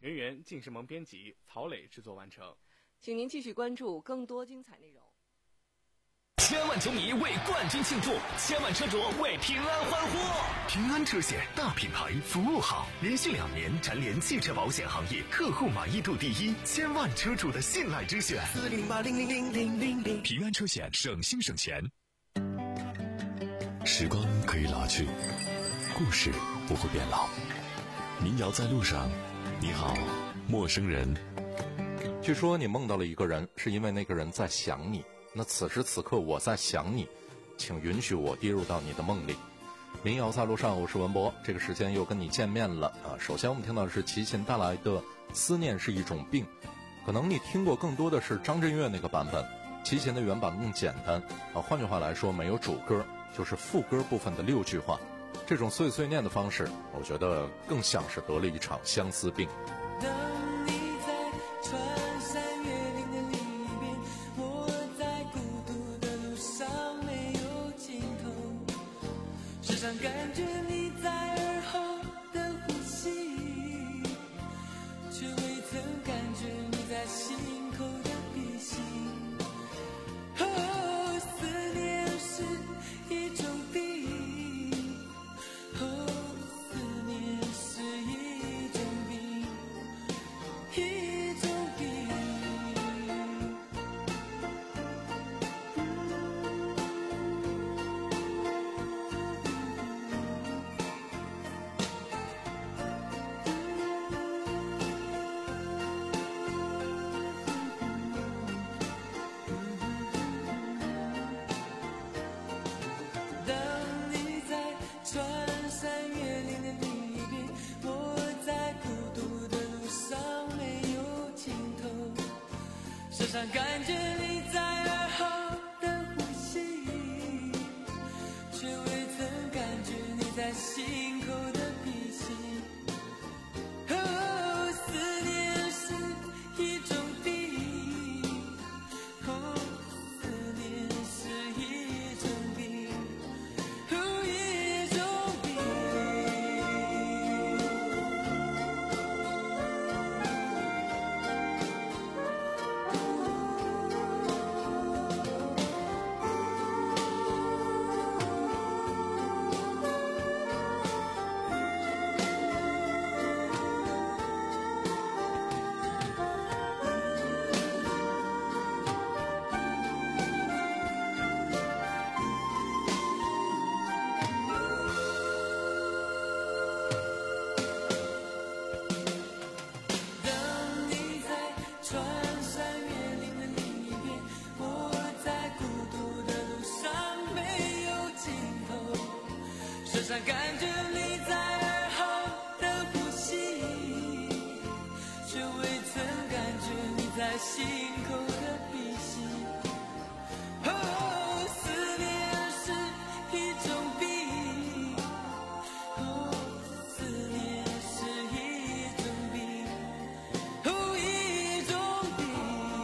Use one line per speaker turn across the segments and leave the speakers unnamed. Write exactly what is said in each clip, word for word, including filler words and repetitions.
人员晋世萌编辑，曹磊制作完成。
请您继续关注更多精彩内容。
千万球迷为冠军庆祝，千万车主为平安欢呼。
平安车险大品牌，服务好，连续两年蝉联汽车保险行业客户满意度第一，千万车主的信赖之选。
四零零八零零零零零零，
平安车险，省心省钱。时光可以老去，故事不会变老。民谣在路上，你好，陌生人。
据说你梦到了一个人，是因为那个人在想你。那此时此刻我在想你，请允许我跌入到你的梦里。民谣在路上，我是文博，这个时间又跟你见面了啊！首先我们听到的是齐秦带来的《思念是一种病》，可能你听过更多的是张震岳那个版本，齐秦的原版更简单啊。换句话来说，没有主歌，就是副歌部分的六句话。这种碎碎念的方式，我觉得更像是得了一场相思病。
感觉你在耳后的呼吸，却未曾感觉你在心口的鼻息。哦，思念是一种病，哦，思念是一种病，一种病。时常感觉你在耳后的呼吸，却未曾感觉你在心口的鼻息。哦，思念是一种病，哦，思念是一种病，哦，一种病。时常感觉你在耳后的呼吸，却未曾感觉你在心口的鼻息。哦，思念是一种病，哦，思念是一种病，哦，一种病。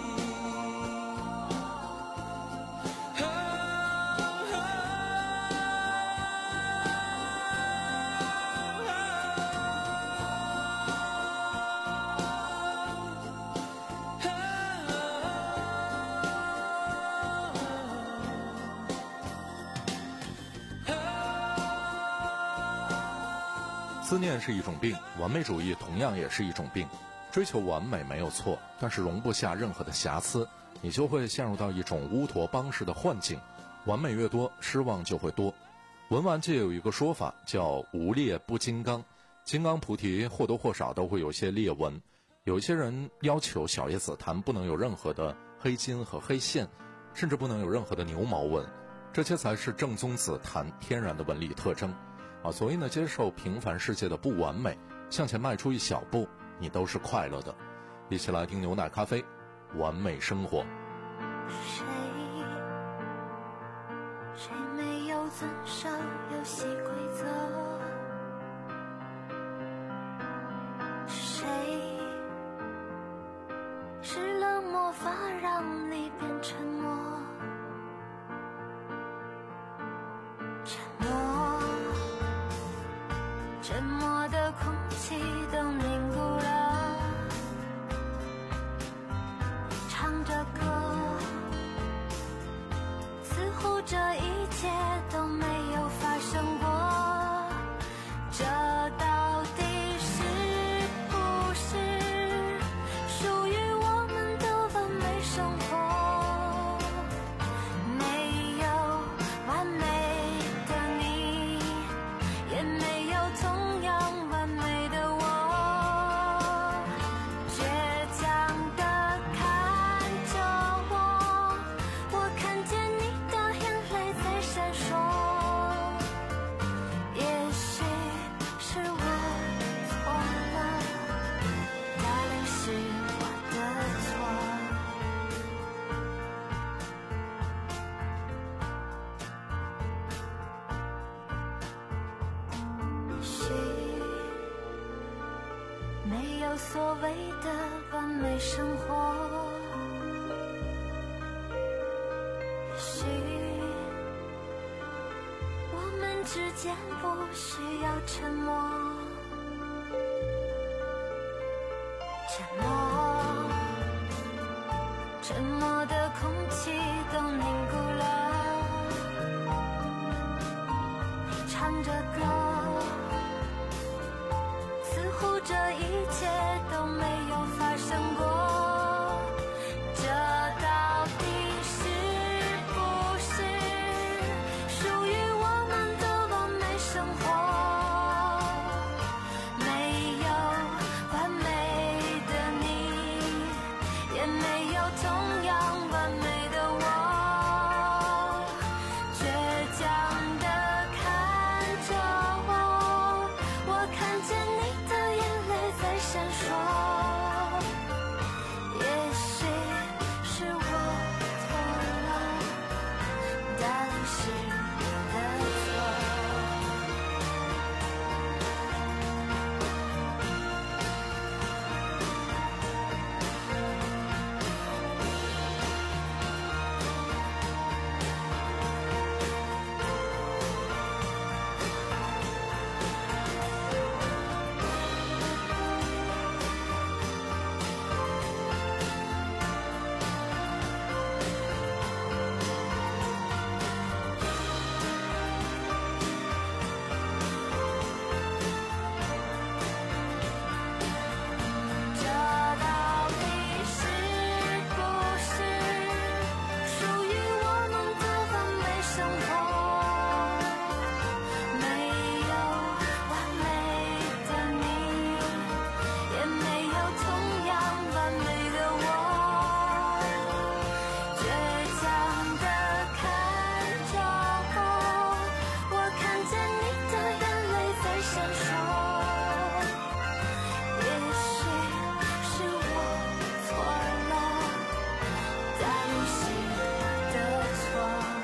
思念是一种病，完美主义同样也是一种病。追求完美没有错，但是容不下任何的瑕疵，你就会陷入到一种乌托邦式的幻境。完美越多，失望就会多。文玩界有一个说法叫无裂不金刚，金刚菩提或多或少都会有些裂纹。有一些人要求小叶紫檀不能有任何的黑金和黑线，甚至不能有任何的牛毛纹，这些才是正宗紫檀天然的纹理特征啊。所以呢，接受平凡世界的不完美，向前迈出一小步，你都是快乐的。一起来听牛奶咖啡，完美生活。
谁谁没有遵守游戏规则？谁是冷漠法让你变沉默？沉默，沉默的空气都凝固了。 所谓的完美生活。也许我们之间不需要沉默，沉默，沉默的空气都凝固了。你唱着歌，似乎这一切都没有发生过。这到底是不是属于我们的完美生活？没有完美的你，也没有同样完美的我。倔强地看着我，我看见你的眼泪在闪烁。也许是我错了，但是我的错。这到底是不是属于我们的完美生活？没有完美的你，也没有同样完美的我。倔强地看着我，我看见你的眼泪在闪烁。也许是我错了，但是我的错。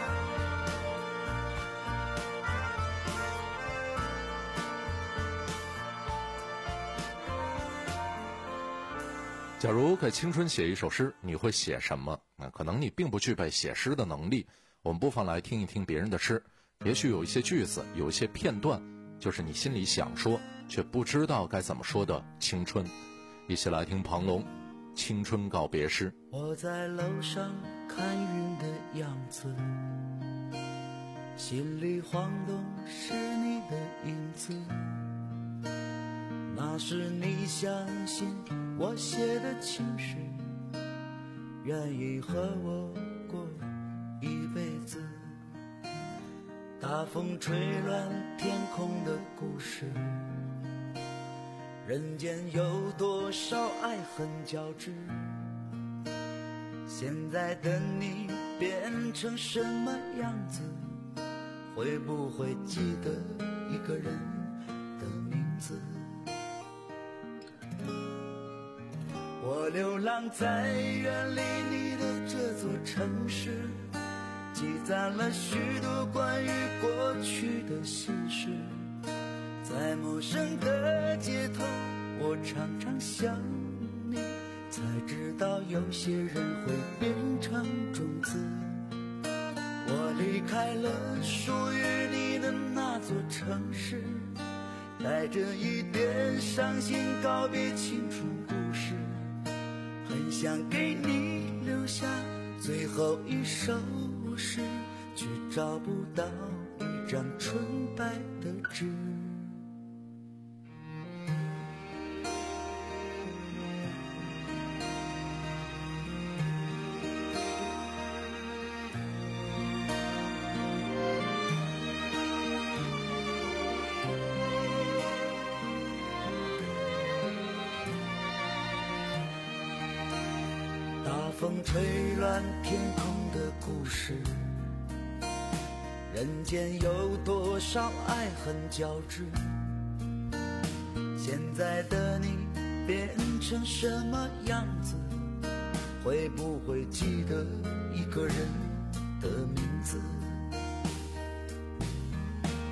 假如给青春写一首诗，你会写什么？那可能你并不具备写诗的能力，我们不妨来听一听别人的诗。也许有一些句子，有一些片段，就是你心里想说却不知道该怎么说的青春。一起来听庞龙《青春告别诗》。
我在楼上看云的样子，心里晃动是你的影子。那时你相信我写的情诗，愿意和我过一辈子。大风吹乱天空的故事，人间有多少爱恨交织？现在的你变成什么样子？会不会记得一个人的名字？我流浪在远离你的这座城市，积攒了许多关于过去的心事。在陌生的街头，我常常想你，才知道有些人会变成种子。我离开了属于你的那座城市，带着一点伤心告别青春故事，很想给你留下最后一首诗，却找不到一张纯白的纸。大风吹乱天空的故事，人间有多少爱恨交织？现在的你变成什么样子？会不会记得一个人的名字？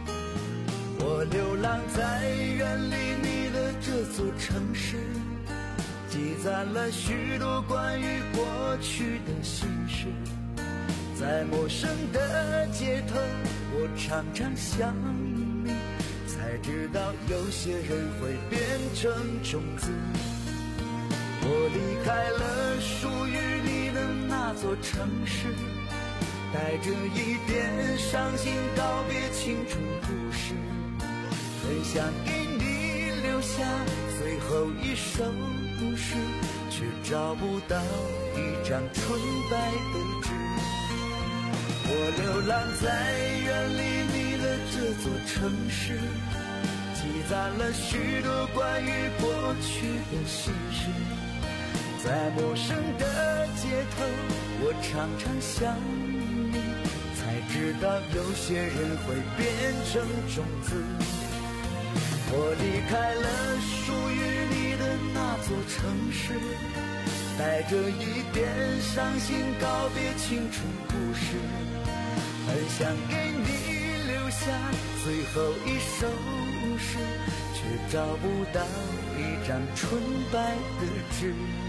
我流浪在远离你的这座城市， 积攒了许多关于过去的心事。在陌生的街头，我常常想你，才知道有些人会变成种子。我离开了属于你的那座城市，带着一点伤心告别青春故事，很想给你留下最后一首故事，却找不到一张纯白的纸。我流浪在远离你的这座城市，积攒了许多关于过去的心事。在陌生的街头，我常常想你，才知道有些人会变成种子。我离开了属于你的那座城市，带着一点伤心告别青春故事，很想给你留下最后一首诗，却找不到一张纯白的纸。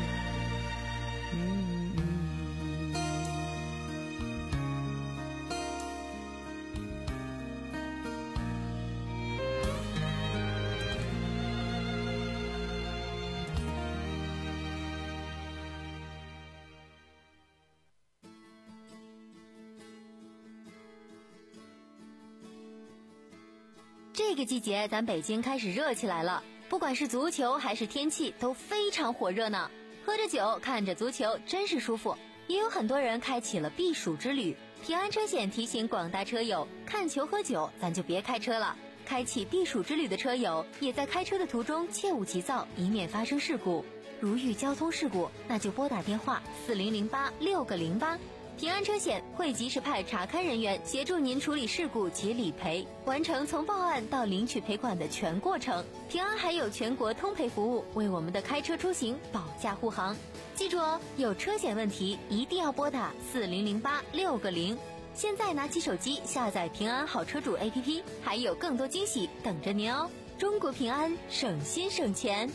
这个季节咱北京开始热起来了，不管是足球还是天气都非常火热呢。喝着酒看着足球真是舒服。也有很多人开启了避暑之旅。平安车险提醒广大车友，看球喝酒咱就别开车了。开启避暑之旅的车友也在开车的途中切勿急躁，以免发生事故。如遇交通事故，那就拨打电话四零零八六个零八。平安车险会及时派查勘人员协助您处理事故及理赔，完成从报案到领取赔款的全过程。平安还有全国通赔服务，为我们的开车出行保驾护航。记住哦，有车险问题一定要拨打四零零八六个零。现在拿起手机下载平安好车主 A P P， 还有更多惊喜等着您哦。中国平安，省心省钱。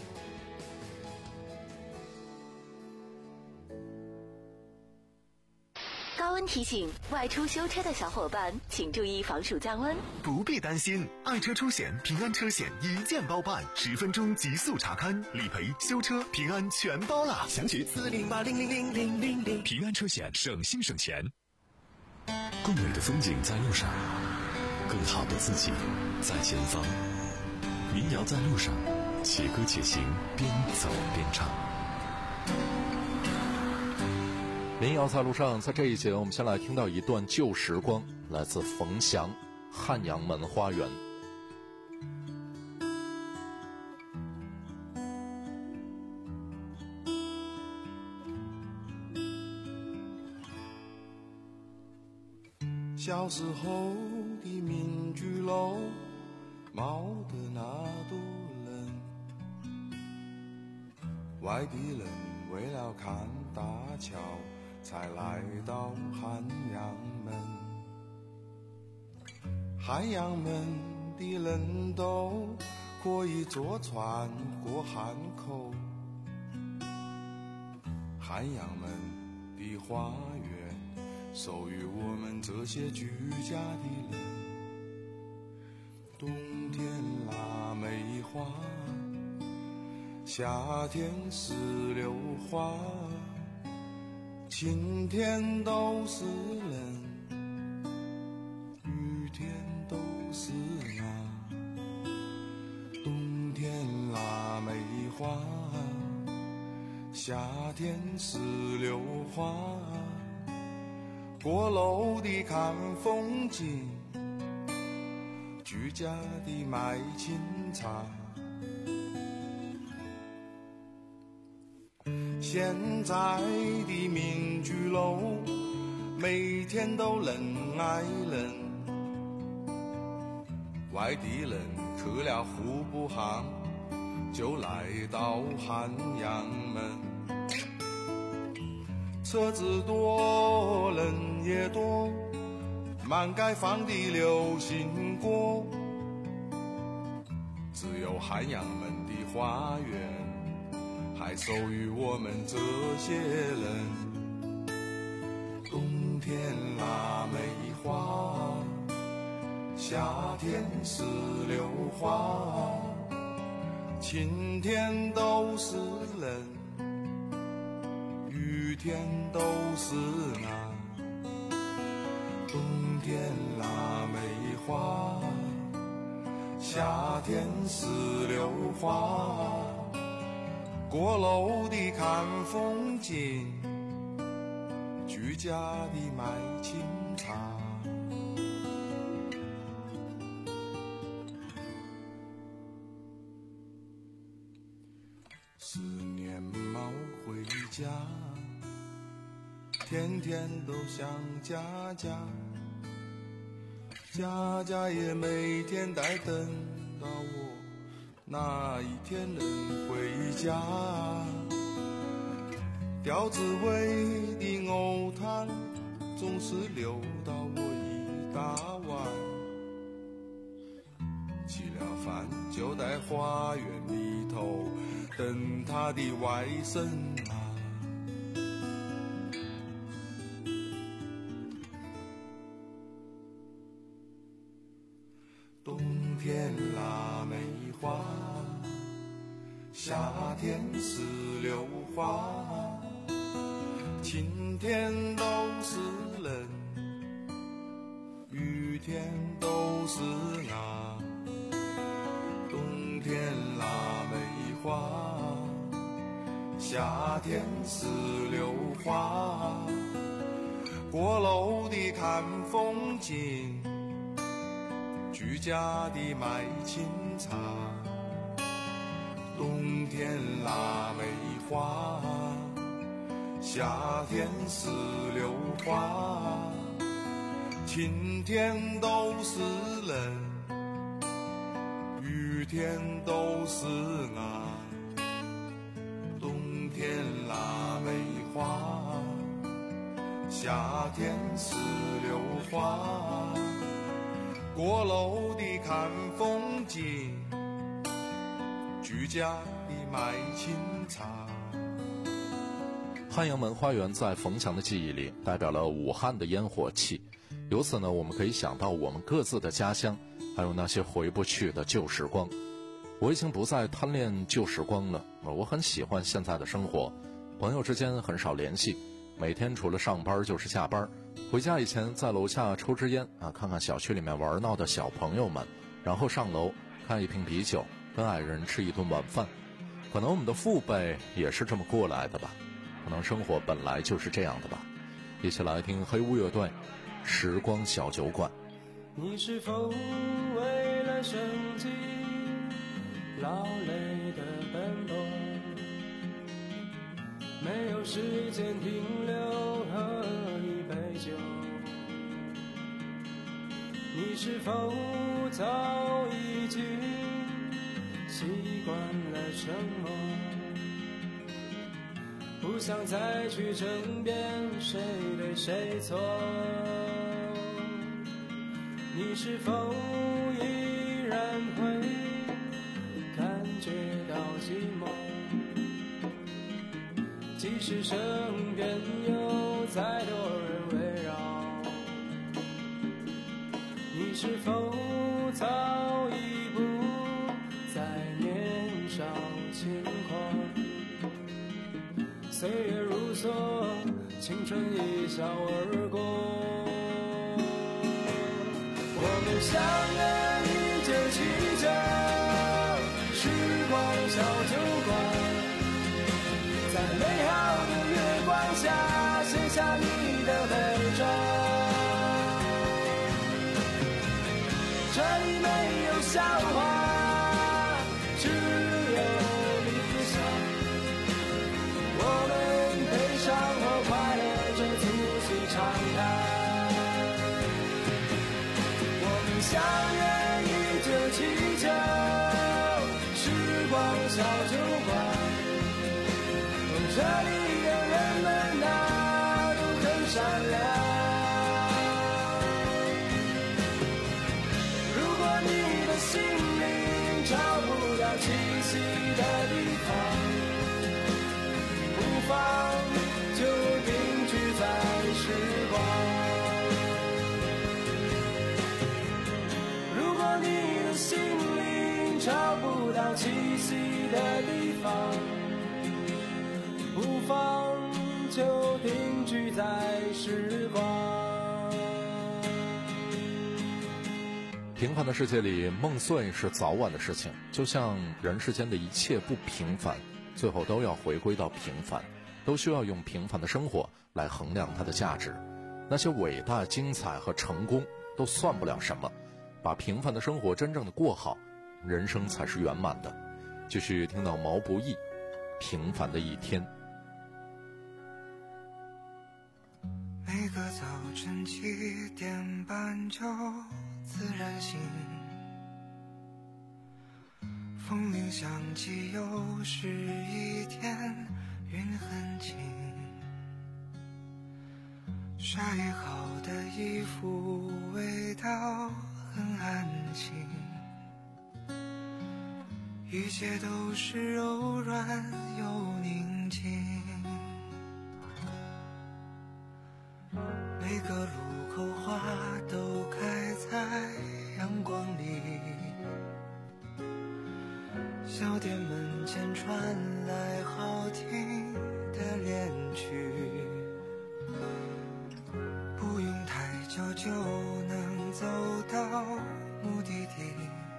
高温提醒，外出修车的小伙伴请注意防暑降温。
不必担心，爱车出险平安车险一键包办，十分钟极速查勘、理赔、修车，平安全包了。详询四零八零零零零零零。平安车险，省心省钱。
更美的风景在路上，更好的自己在前方。民谣在路上，且歌且行，边走边唱。
民谣在路上，在这一节我们先来听到一段旧时光，来自冯翔《汉阳门花园》。
小时候的民居楼冒的那朵冷，外地人为了看大桥才来到汉阳门。汉阳门的人都可以坐船过汉口，汉阳门的花园属于我们这些居家的人。冬天腊梅花，夏天石榴花，晴天都是人，雨天都是马。冬天腊梅花，夏天石榴花，过楼的看风景，居家的卖清茶。现在的民居楼每天都人挨人，外地人去了户部行就来到汉阳门。车子多人也多，满街放的流行歌，只有汉阳门的花园还授予我们这些人。冬天腊梅花，夏天石榴花，晴天都是人，雨天都是俺。冬天腊梅花，夏天石榴花，过楼的看风景，居家的买清茶。思念猫回家，天天都想家家，家家也每天在等到我那一天能回家。吊子味的藕汤总是留到我一大碗，吃了饭就在花园里头等他的外甥啊。冬天腊梅花，夏天石榴花，晴天都是人，雨天都是俺。冬天腊梅花，夏天石榴花，过楼的看风景，居家的买清茶。冬天腊梅花，夏天石榴花，晴天都是人，雨天都是俺。冬天腊梅花，夏天石榴花，过楼的看风景，居家的买清茶。
汉阳门花园在冯强的记忆里代表了武汉的烟火气，由此呢，我们可以想到我们各自的家乡，还有那些回不去的旧时光。我已经不再贪恋旧时光了，我很喜欢现在的生活，朋友之间很少联系，每天除了上班就是下班，回家以前在楼下抽支烟啊，看看小区里面玩闹的小朋友们，然后上楼看一瓶啤酒，跟爱人吃一顿晚饭。可能我们的父辈也是这么过来的吧，可能生活本来就是这样的吧。一起来听黑屋乐队《时光小酒馆》。
你是否为了生计劳累的奔波，没有时间停留喝一杯酒？你是否早已经习惯了沉默，不想再去争辩谁对谁错？你是否依然会感觉到寂寞，即使身边有再多人围绕？你是否早已不再年少轻狂，岁月如梭，青春一笑而过？我们相约一九七九，时光小酒馆，在美好的月光下写下你的悲壮。这里没有笑话，只有理想。我们悲伤和快乐这促膝长谈。相约一九七九，时光小酒馆。哦，这里的人们啊，都很善良。如果你的心灵找不到栖息的地方， 栖息的地方，不妨就定居在时光。
平凡的世界里，梦碎是早晚的事情，就像人世间的一切不平凡，最后都要回归到平凡，都需要用平凡的生活来衡量它的价值。那些伟大、精彩和成功都算不了什么，把平凡的生活真正的过好，人生才是圆满的。继续听到毛不易《平凡的一天》。
每个早晨七点半就自然醒，风铃响起，又是一天，云很轻，晒好的衣服味道很安心，一切都是柔软又宁静，每个路口花都开在阳光里，小店门前传来好听的恋曲，不用太久就能走到目的地，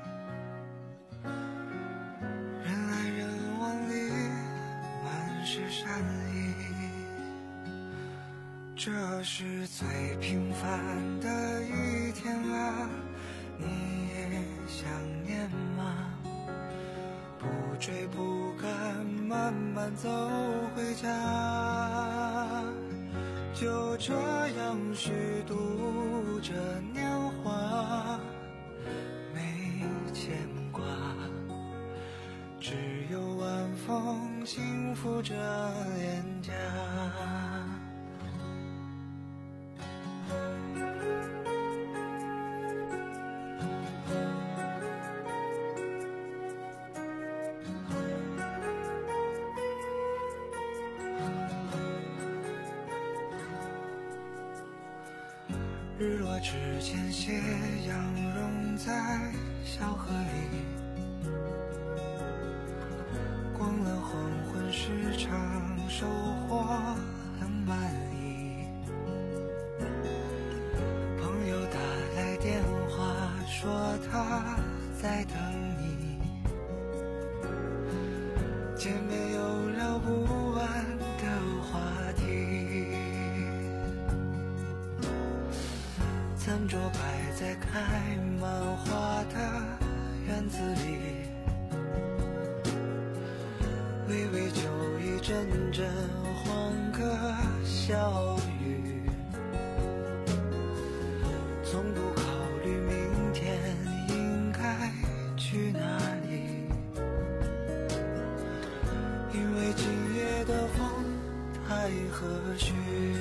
人来人往里满是善意，这是最平凡的一天啊，你也想念吗？不追不赶，慢慢走回家，就这样虚度着年华，没牵挂，只有晚风轻拂着脸颊。日落之前，斜阳融在小河里，逛了黄昏市场，收获很满意。朋友打来电话说他在等你，见面有聊不完的话题。餐桌摆在开满花的院子里，微微酒意，阵阵欢歌笑语，从不考虑明天应该去哪里，因为今夜的风太和煦，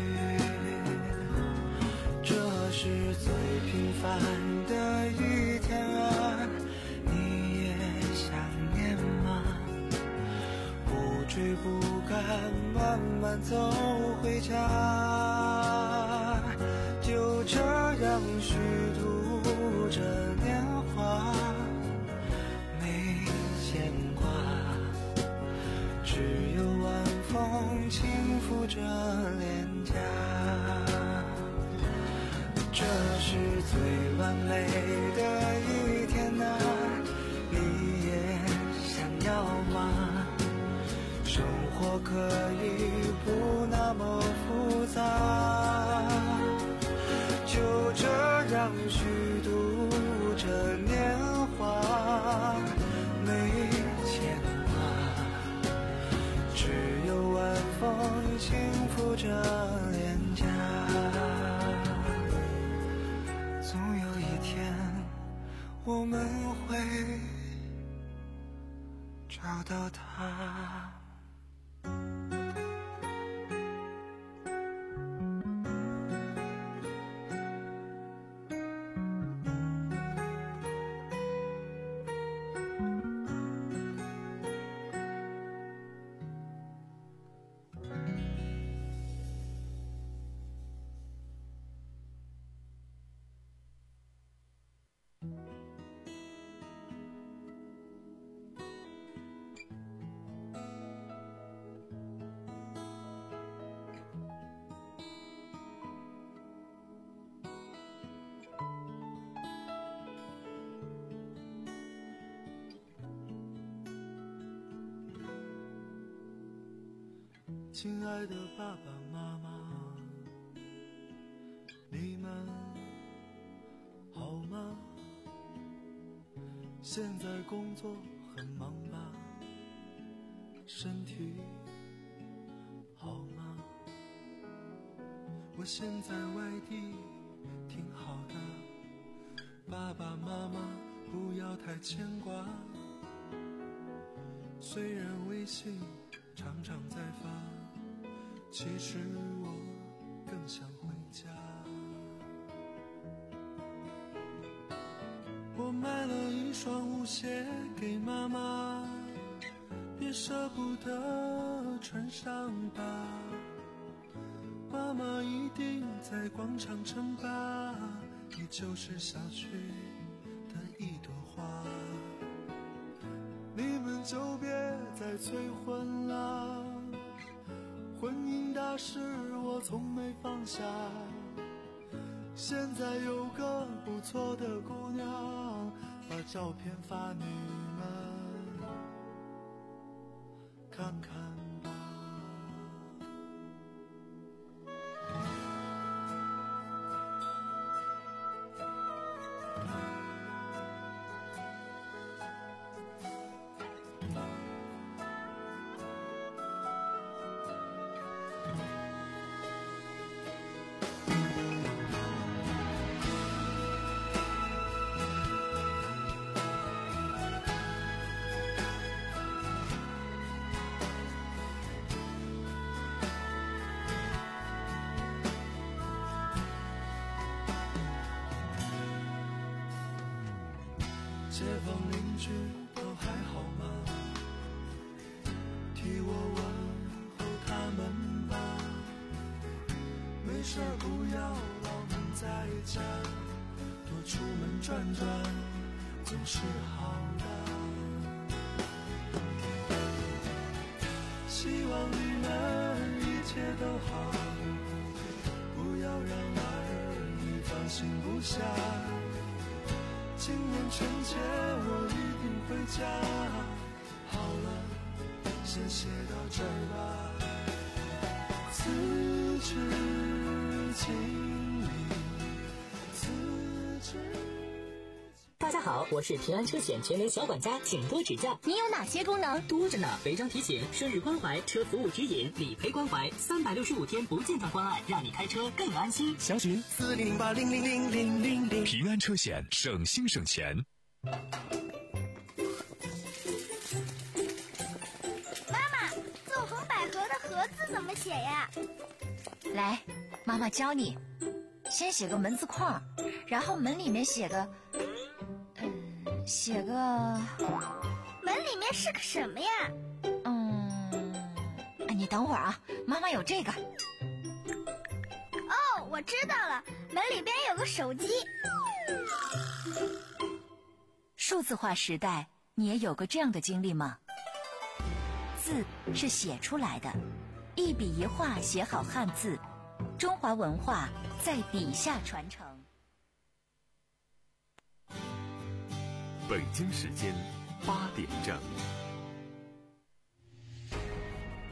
这是最平凡的一天啊，你也想念吗？不追不赶，慢慢走回家，就这样虚度着年华，没牵挂，只有晚风轻拂着脸颊。这是最完美的一天啊，你也想要吗？生活可以不那么复杂，就这样虚度着年华，没牵挂，只有晚风轻拂着脸颊。总有一天，我们会找到它。
亲爱的爸爸妈妈，你们好吗？现在工作很忙吧？身体好吗？我现在外地挺好的，爸爸妈妈不要太牵挂。虽然微信常常在发，其实我更想回家。我买了一双舞鞋给妈妈，别舍不得穿上吧。妈妈一定在广场称霸，你就是小区的一朵花。你们就别再催婚了，婚姻大事我从没放下。现在有个不错的姑娘，把照片发你们看看吧。街坊邻居都还好吗？替我问候他们吧。没事不要老闷在家，多出门转转总是好的。希望你们一切都好，不要让儿女放心不下。今年春节我一定回家。好了，先写到这儿吧。辞职经理，辞职。
大家好，我是平安车险全能小管家，请多指教。
你有哪些功能？
多着呢，违章提醒、生日关怀、车服务指引、理赔关怀，三百六十五天不间断关爱，让你开车更安心。
详询
四零零八零零零零零零。
平安车险，省心省钱。
妈妈，纵横捭阖的阖字怎么写呀？
来，妈妈教你。先写个门字框，然后门里面写个，嗯，写个。
门里面是个什么呀？
嗯，你等会儿啊，妈妈有这个。
哦，我知道了，门里边有个手机。
数字化时代，你也有过这样的经历吗？字是写出来的，一笔一画写好汉字，中华文化在笔下传承。
北京时间八点整。